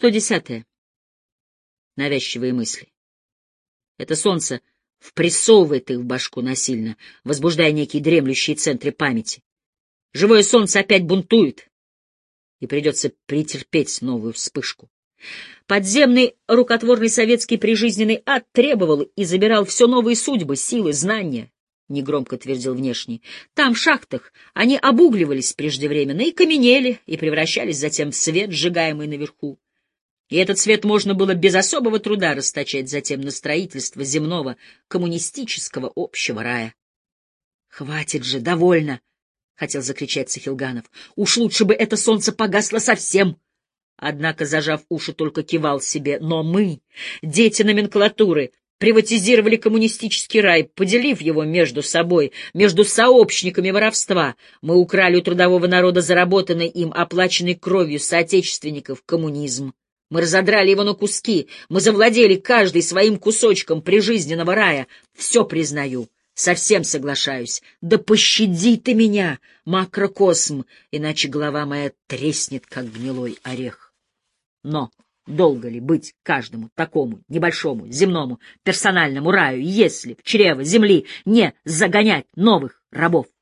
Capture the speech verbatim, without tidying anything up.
сто десятое. Навязчивые мысли. Это солнце впрессовывает их в башку насильно, возбуждая некие дремлющие центры памяти. Живое солнце опять бунтует, и придется претерпеть новую вспышку. Подземный рукотворный советский прижизненный ад требовал и забирал все новые судьбы, силы, знания, — негромко твердил внешний. Там, в шахтах, они обугливались преждевременно и каменели, и превращались затем в свет, сжигаемый наверху. И этот свет можно было без особого труда расточать затем на строительство земного коммунистического общего рая. — Хватит же, довольно! — хотел закричать Цихилганов. — Уж лучше бы это солнце погасло совсем! Однако, зажав уши, только кивал себе. Но мы, дети номенклатуры, приватизировали коммунистический рай, поделив его между собой, между сообщниками воровства. Мы украли у трудового народа заработанный им, оплаченный кровью соотечественников, коммунизм. Мы разодрали его на куски, мы завладели каждый своим кусочком прижизненного рая. Все признаю, совсем соглашаюсь. Да пощади ты меня, макрокосм, иначе голова моя треснет, как гнилой орех. Но долго ли быть каждому такому небольшому земному персональному раю, если в чрево земли не загонять новых рабов?